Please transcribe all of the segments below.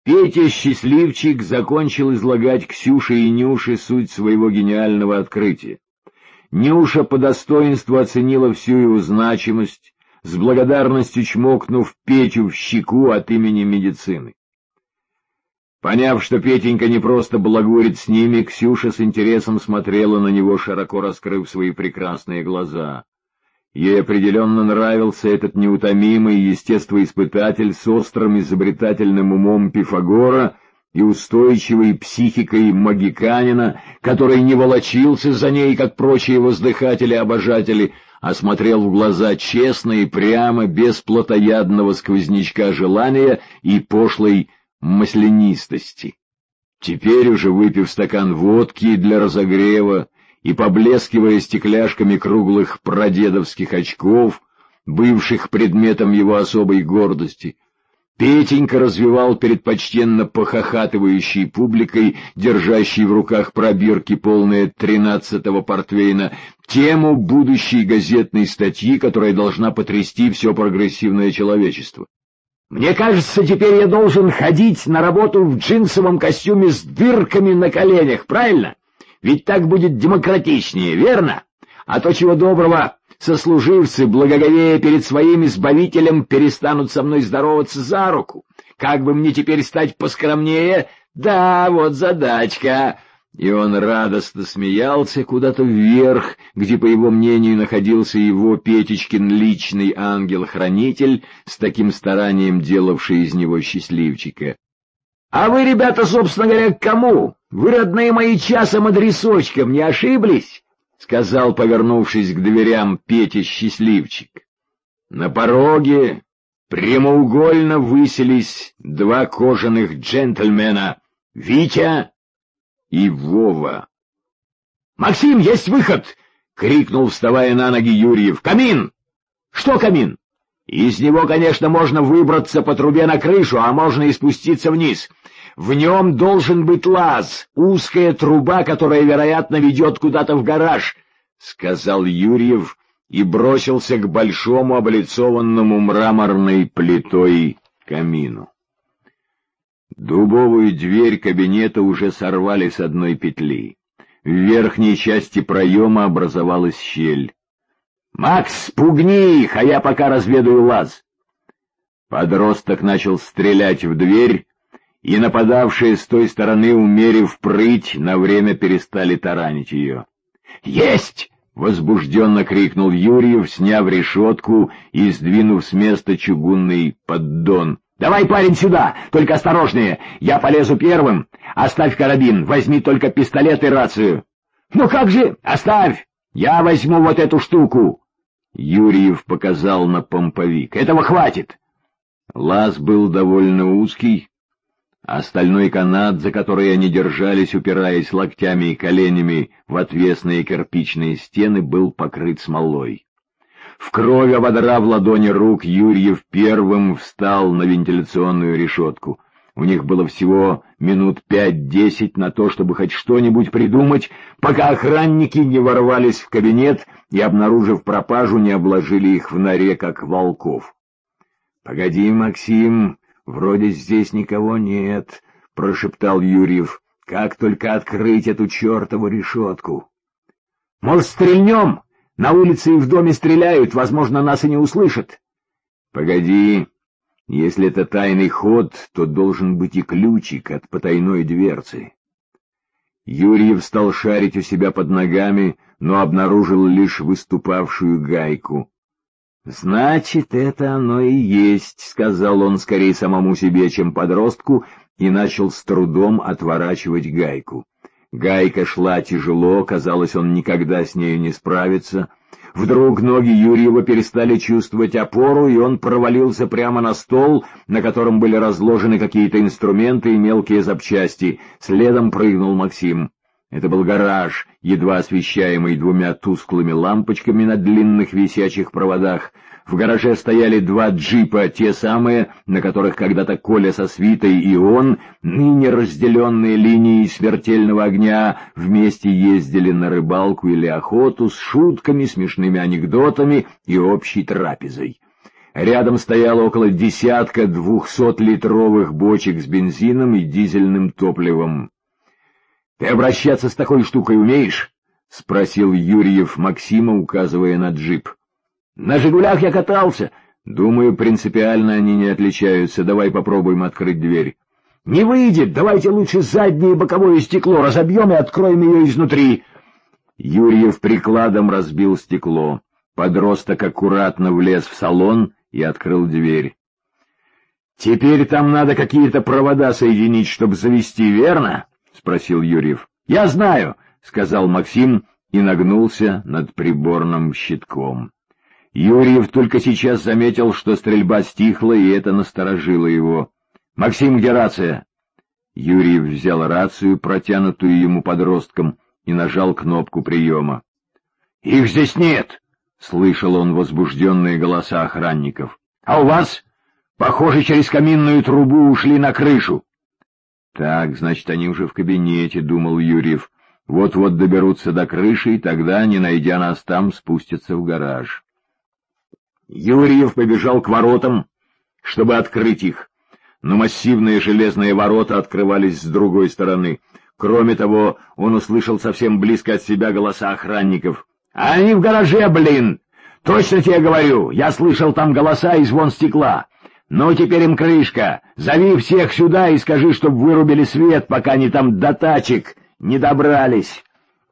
Петя Счастливчик закончил излагать Ксюше и Нюше суть своего гениального открытия. Нюша по достоинству оценила всю его значимость, с благодарностью чмокнув Петю в щеку от имени медицины. Поняв, что Петенька не просто балагурит с ними, Ксюша с интересом смотрела на него, широко раскрыв свои прекрасные глаза. Ей определенно нравился этот неутомимый естествоиспытатель с острым изобретательным умом Пифагора и устойчивой психикой магиканина, который не волочился за ней, как прочие воздыхатели-обожатели, а смотрел в глаза честно и прямо, без плотоядного сквознячка желания и пошлой маслянистости. Теперь, уже выпив стакан водки для разогрева и поблескивая стекляшками круглых прадедовских очков, бывших предметом его особой гордости, Петенька развивал перед почтенно похохатывающей публикой, держащей в руках пробирки, полные 13-го портвейна, тему будущей газетной статьи, которая должна потрясти все прогрессивное человечество. «Мне кажется, теперь я должен ходить на работу в джинсовом костюме с дырками на коленях, правильно? Ведь так будет демократичнее, верно? А то, чего доброго, сослуживцы, благоговея перед своим избавителем, перестанут со мной здороваться за руку. Как бы мне теперь стать поскромнее? Да, вот задачка!» И он радостно смеялся куда-то вверх, где, по его мнению, находился его Петечкин личный ангел-хранитель, с таким старанием делавший из него счастливчика. «А вы, ребята, собственно говоря, к кому? Вы, родные мои, часом адресочком, не ошиблись?» — сказал, повернувшись к дверям, Петя Счастливчик. На пороге прямоугольно высились два кожаных джентльмена — Витя и Вова. «Максим, есть выход!» — крикнул, вставая на ноги, Юрьев. «Камин!» «Что камин?» «Из него, конечно, можно выбраться по трубе на крышу, а можно и спуститься вниз. В нем должен быть лаз, узкая труба, которая, вероятно, ведет куда-то в гараж», — сказал Юрьев и бросился к большому облицованному мраморной плитой камину. Дубовую дверь кабинета уже сорвали с одной петли. В верхней части проема образовалась щель. «Макс, пугни их, а я пока разведаю лаз». Подросток начал стрелять в дверь, и нападавшие с той стороны, умерив прыть, на время перестали таранить ее. «Есть!» — возбужденно крикнул Юрьев, сняв решетку и сдвинув с места чугунный поддон. «Давай, парень, сюда! Только осторожнее! Я полезу первым! Оставь карабин, возьми только пистолет и рацию!» «Ну как же? Оставь! Я возьму вот эту штуку!» Юрьев показал на помповик. «Этого хватит!» Лаз был довольно узкий, а стальной канат, за который они держались, упираясь локтями и коленями в отвесные кирпичные стены, был покрыт смолой. В крови ободрав ладони рук, Юрьев первым встал на вентиляционную решетку. У них было всего минут 5-10 на то, чтобы хоть что-нибудь придумать, пока охранники не ворвались в кабинет и, обнаружив пропажу, не обложили их в норе, как волков. «Погоди, Максим, вроде здесь никого нет», — прошептал Юрьев. «Как только открыть эту чертову решетку?» «Может, стрельнем? На улице и в доме стреляют, возможно, нас и не услышат». «Погоди, если это тайный ход, то должен быть и ключик от потайной дверцы». Юрьев стал шарить у себя под ногами, но обнаружил лишь выступавшую гайку. «Значит, это оно и есть», — сказал он скорее самому себе, чем подростку, и начал с трудом отворачивать гайку. Гайка шла тяжело, казалось, он никогда с нею не справится. Вдруг ноги Юрьева перестали чувствовать опору, и он провалился прямо на стол, на котором были разложены какие-то инструменты и мелкие запчасти. Следом прыгнул Максим. Это был гараж, едва освещаемый двумя тусклыми лампочками на длинных висячих проводах. В гараже стояли два джипа, те самые, на которых когда-то Коля со свитой и он, ныне разделенные линией смертельного огня, вместе ездили на рыбалку или охоту с шутками, смешными анекдотами и общей трапезой. Рядом стояло около десятка 200-литровых бочек с бензином и дизельным топливом. — Ты обращаться с такой штукой умеешь? — спросил Юрьев Максима, указывая на джип. — На «Жигулях» я катался. Думаю, принципиально они не отличаются. Давай попробуем открыть дверь. — Не выйдет. Давайте лучше заднее и боковое стекло разобьем и откроем ее изнутри. Юрьев прикладом разбил стекло. Подросток аккуратно влез в салон и открыл дверь. — Теперь там надо какие-то провода соединить, чтобы завести, верно? — спросил Юрьев. — Я знаю, — сказал Максим и нагнулся над приборным щитком. Юрьев только сейчас заметил, что стрельба стихла, и это насторожило его. — Максим, где рация? Юрьев взял рацию, протянутую ему подростком, и нажал кнопку приема. — Их здесь нет! — слышал он возбужденные голоса охранников. — А у вас? Похоже, через каминную трубу ушли на крышу. — Так, значит, они уже в кабинете, — думал Юрьев. Вот-вот доберутся до крыши, и тогда, не найдя нас там, спустятся в гараж. Юрьев побежал к воротам, чтобы открыть их, но массивные железные ворота открывались с другой стороны. Кроме того, он услышал совсем близко от себя голоса охранников. — Они в гараже, блин! Точно тебе говорю, я слышал там голоса и звон стекла. Ну, теперь им крышка. Зови всех сюда и скажи, чтоб вырубили свет, пока они там до тачек не добрались.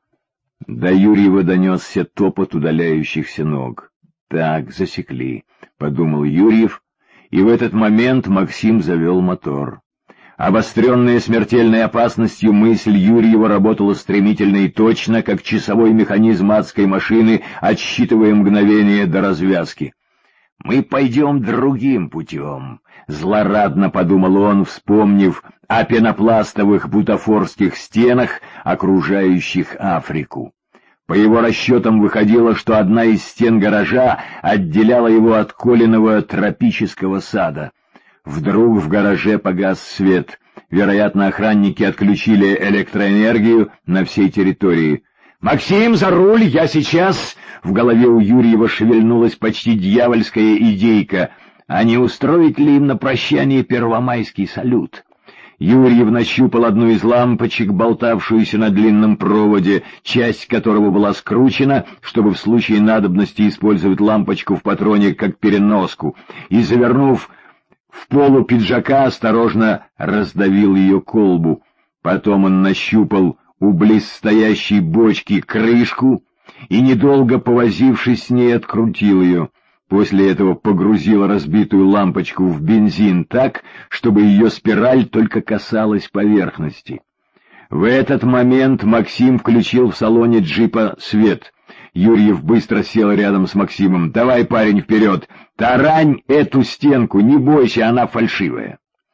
До Юрьева донесся топот удаляющихся ног. Так, засекли, — подумал Юрьев, и в этот момент Максим завел мотор. Обостренная смертельной опасностью мысль Юрьева работала стремительно и точно, как часовой механизм адской машины, отсчитывая мгновение до развязки. «Мы пойдем другим путем», — злорадно подумал он, вспомнив о пенопластовых бутафорских стенах, окружающих Африку. По его расчетам выходило, что одна из стен гаража отделяла его от Колиного тропического сада. Вдруг в гараже погас свет. Вероятно, охранники отключили электроэнергию на всей территории. «Максим, за руль! Я сейчас!» В голове у Юрьева шевельнулась почти дьявольская идейка. А не устроить ли им на прощание первомайский салют? Юрьев нащупал одну из лампочек, болтавшуюся на длинном проводе, часть которого была скручена, чтобы в случае надобности использовать лампочку в патроне как переноску, и, завернув в полу пиджака, осторожно раздавил ее колбу. Потом он нащупал у близстоящей бочки крышку и, недолго повозившись с ней, открутил ее. После этого погрузил разбитую лампочку в бензин так, чтобы ее спираль только касалась поверхности. В этот момент Максим включил в салоне джипа свет. Юрьев быстро сел рядом с Максимом. «Давай, парень, вперед! Тарань эту стенку, не бойся, она фальшивая!»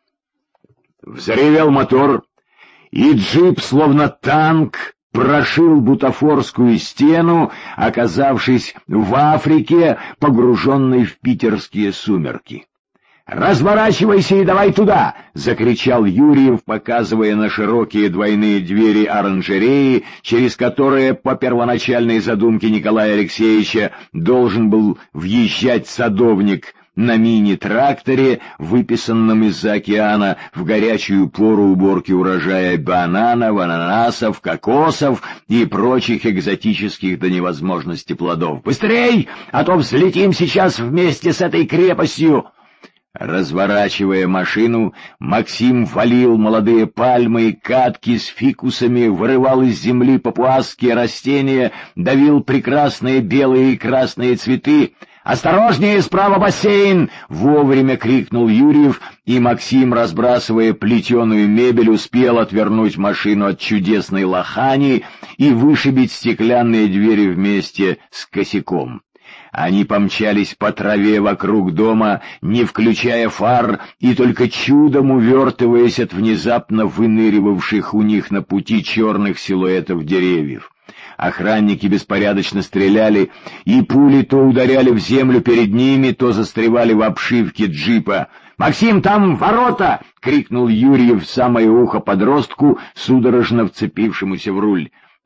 Взревел мотор, и джип, словно танк, прошил бутафорскую стену, оказавшись в Африке, погруженной в питерские сумерки. «Разворачивайся и давай туда!» — закричал Юрьев, показывая на широкие двойные двери оранжереи, через которые, по первоначальной задумке Николая Алексеевича, должен был въезжать садовник на мини-тракторе, выписанном из-за океана в горячую пору уборки урожая бананов, ананасов, кокосов и прочих экзотических до невозможности плодов. «Быстрей, а то взлетим сейчас вместе с этой крепостью!» Разворачивая машину, Максим валил молодые пальмы и катки с фикусами, вырывал из земли папуасские растения, давил прекрасные белые и красные цветы. «Осторожнее, справа бассейн!» — вовремя крикнул Юрьев, и Максим, разбрасывая плетеную мебель, успел отвернуть машину от чудесной лохани и вышибить стеклянные двери вместе с косяком. Они помчались по траве вокруг дома, не включая фар, и только чудом увертываясь от внезапно выныривавших у них на пути черных силуэтов деревьев. Охранники беспорядочно стреляли, и пули то ударяли в землю перед ними, то застревали в обшивке джипа. «Максим, там ворота!» — крикнул Юрьев в самое ухо подростку, судорожно вцепившемуся в руль.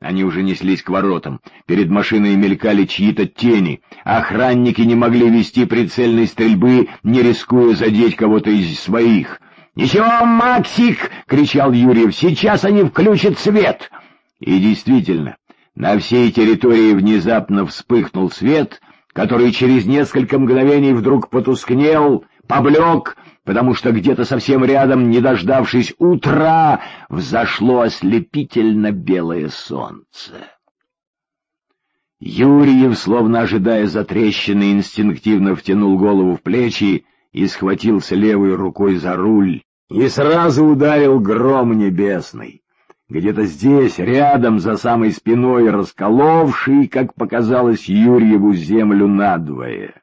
Они уже неслись к воротам. Перед машиной мелькали чьи-то тени. Охранники не могли вести прицельной стрельбы, не рискуя задеть кого-то из своих. «Ничего, Максик!» — кричал Юрьев. «Сейчас они включат свет!» И действительно, на всей территории внезапно вспыхнул свет, который через несколько мгновений вдруг потускнел, поблек, потому что где-то совсем рядом, не дождавшись утра, взошло ослепительно белое солнце. Юрьев, словно ожидая затрещины, инстинктивно втянул голову в плечи и схватился левой рукой за руль, и сразу ударил гром небесный. Где-то здесь, рядом, за самой спиной, расколовший, как показалось Юрьеву, землю надвое.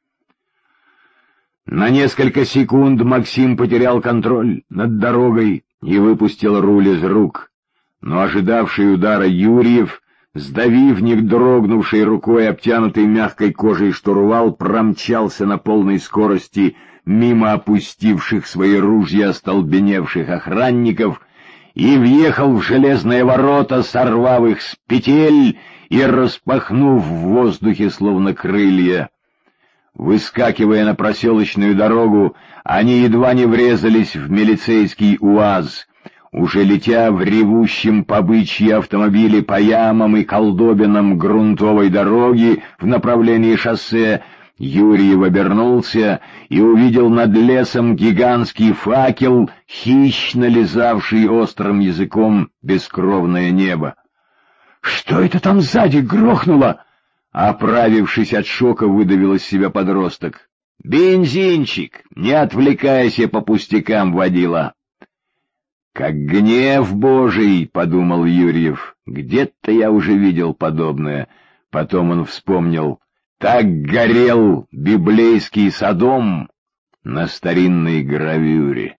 На несколько секунд Максим потерял контроль над дорогой и выпустил руль из рук, но ожидавший удара Юрьев, сдавив не дрогнувшей рукой обтянутый мягкой кожей штурвал, промчался на полной скорости мимо опустивших свои ружья остолбеневших охранников и въехал в железные ворота, сорвав их с петель и распахнув в воздухе словно крылья. Выскакивая на проселочную дорогу, они едва не врезались в милицейский УАЗ. Уже летя в ревущем по бычьи автомобиле по ямам и колдобинам грунтовой дороги в направлении шоссе, Юрьев обернулся и увидел над лесом гигантский факел, хищно лизавший острым языком бескровное небо. — Что это там сзади грохнуло? — оправившись от шока, выдавил из себя подросток. — Бензинчик, не отвлекайся по пустякам, водила. — Как гнев Божий, — подумал Юрьев, — где-то я уже видел подобное. Потом он вспомнил: так горел библейский Содом на старинной гравюре.